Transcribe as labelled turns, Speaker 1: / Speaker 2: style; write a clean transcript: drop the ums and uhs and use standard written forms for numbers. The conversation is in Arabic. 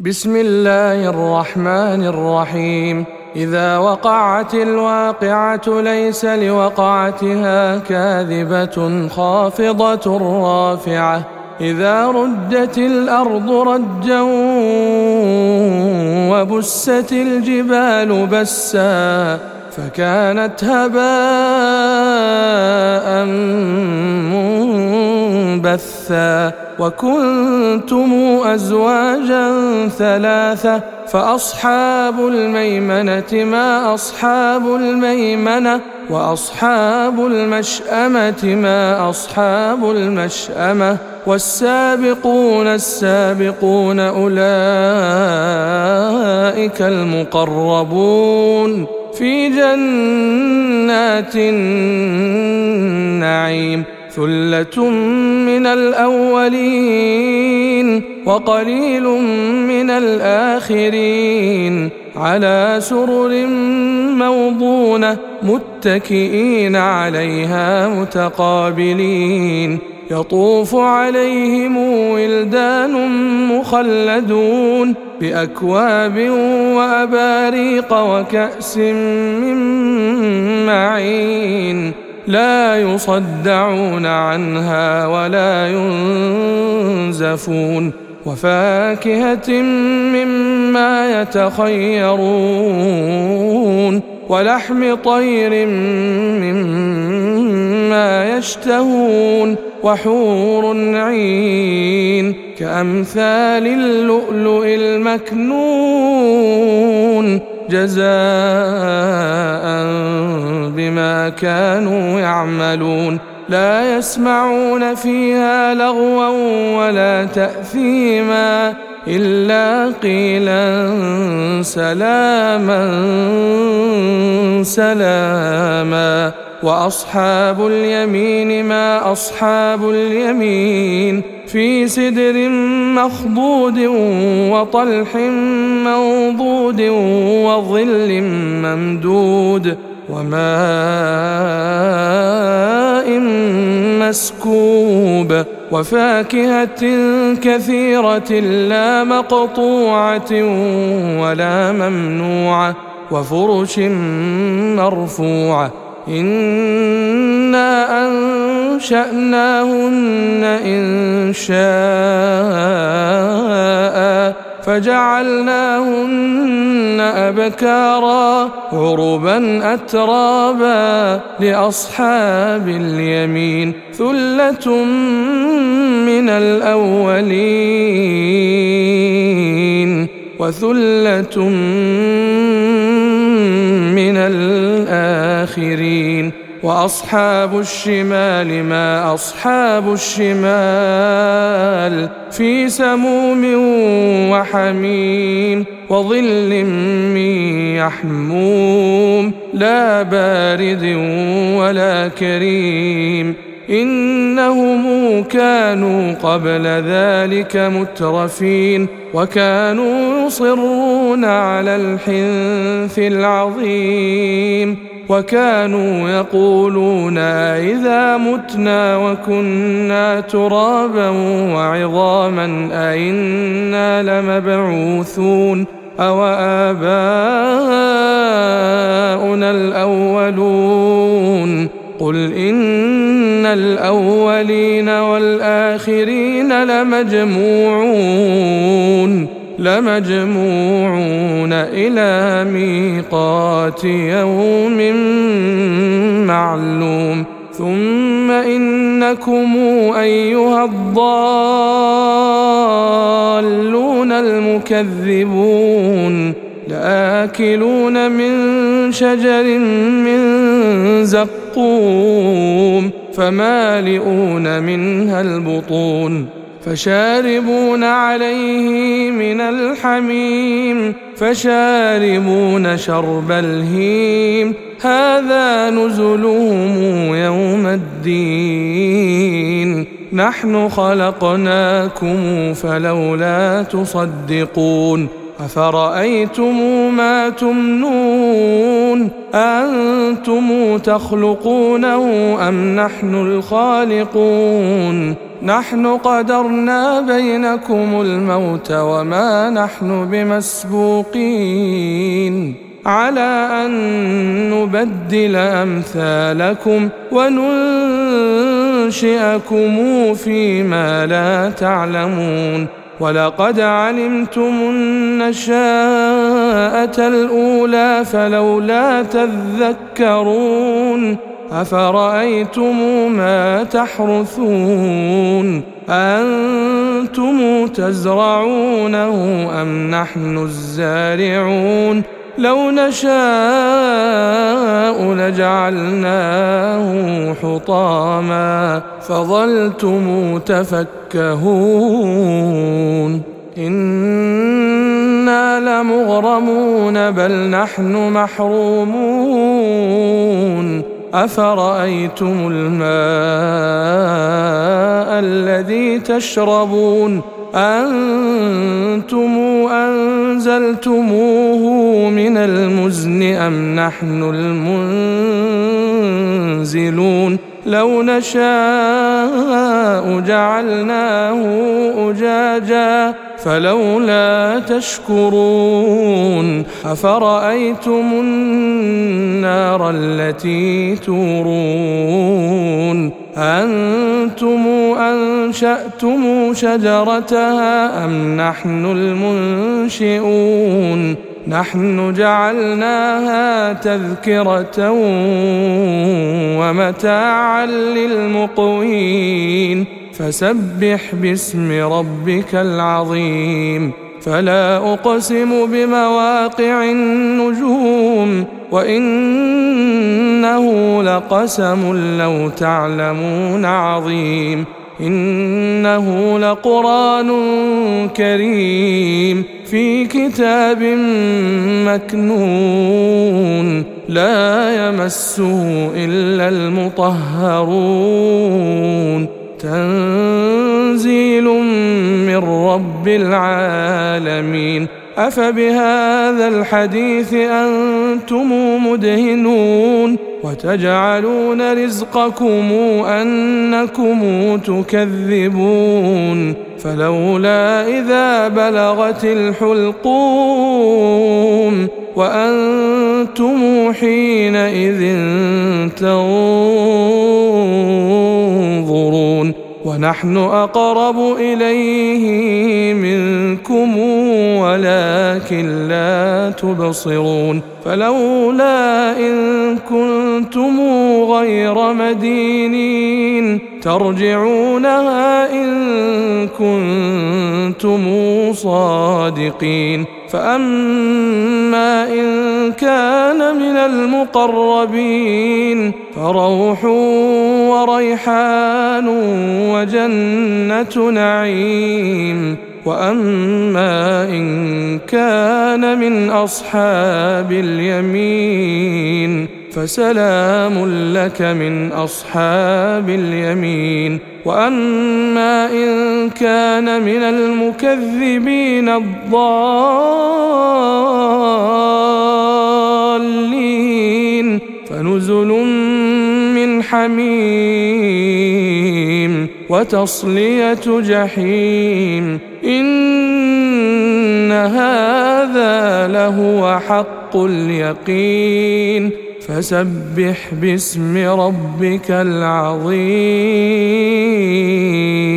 Speaker 1: بسم الله الرحمن الرحيم. إذا وقعت الواقعة ليس لوقعتها كاذبة خافضة رافعة. إذا رجت الأرض رجا وبست الجبال بسا فكانت هباء منبثا وكنتم أزواجا ثلاثة فأصحاب الميمنة ما أصحاب الميمنة وأصحاب المشأمة ما أصحاب المشأمة والسابقون السابقون أولئك المقربون في جنات النعيم. ثلة من الأولين وقليل من الآخرين على سرر موضونة متكئين عليها متقابلين. يطوف عليهم ولدان مخلدون بأكواب وأباريق وكأس من معين لا يصدعون عنها ولا ينزفون وفاكهة مما يتخيرون ولحم طير مما يشتهون وحور عين كأمثال اللؤلؤ المكنون جزاء بما كانوا يعملون. لا يسمعون فيها لغوا ولا تأثيما إلا قيلا سلاما سلاما. وأصحاب اليمين ما أصحاب اليمين في سدر مخضود وطلح منضود وظل ممدود وماء مسكوب وفاكهة كثيرة لا مقطوعة ولا ممنوعة وفرش مرفوعة. إنا أنشأناهن إنشاء فجعلناهن أبكارا عربا أترابا لأصحاب اليمين. ثلة من الأولين وثلة من الآخرين. وأصحاب الشمال ما أصحاب الشمال في سموم وحميم وظل من يحموم لا بارد ولا كريم. إنهم كانوا قبل ذلك مترفين وكانوا يصرون على الحنث العظيم وكانوا يقولون إذا متنا وكنا ترابا وعظاما أئنا لمبعوثون أو آباؤنا الأولون. قل إن الأولين والآخرين لمجموعون إلى ميقات يوم معلوم. ثم إنكم أيها الضالون المكذبون لآكلون من شجر من زقوم فمالئون منها البطون فشاربون عليه من الحميم فشاربون شرب الهيم. هذا نزلهم يوم الدين. نحن خلقناكم فلولا تصدقون أفرأيتم ما تمنون أنتم تخلقونه أم نحن الخالقون نحن قدرنا بينكم الموت وما نحن بمسبوقين على أن نبدل أمثالكم وننشئكم فيما لا تعلمون ولقد علمتم النشاءة الأولى فلولا تذكرون أفرأيتم ما تحرثون أنتم تزرعونه أم نحن الزارعون لو نشاء لجعلناه حطاما فظلتم تفكهون إنا لمغرمون بل نحن محرومون أفرأيتم الماء الذي تشربون أنتم أنزلتموه من المزن أم نحن المنزلون لو نشاء جعلناه أجاجا فلولا تشكرون أفرأيتم النار التي تورون أنتم أنشأتم شجرتها أم نحن المنشئون نحن جعلناها تذكرة ومتاعا للمقوين فسبح باسم ربك العظيم فلا أقسم بمواقع النجوم وإنه لقسم لو تعلمون عظيم إنه لقرآن كريم في كتاب مكنون لا يمسه إلا المطهرون تنزيل من رب العالمين أفبهذا الحديث أنتم مدهنون وتجعلون رزقكم أنكم تكذبون فلولا إذا بلغت الحلقوم وأنتم حينئذ تنظرون ونحن أقرب إليه منكم ولكن لا تبصرون فلولا إن كنتم غير مدينين ترجعونها إن كنتم صادقين فأما إن كان من المقربين فروح وريحان وجنة نعيم وأما إن كان من أصحاب اليمين فسلام لك من أصحاب اليمين وأما إن كان من المكذبين الضالين فنزل من حميم وتصلية جحيم إن هذا لهو حق اليقين فسبح باسم ربك العظيم.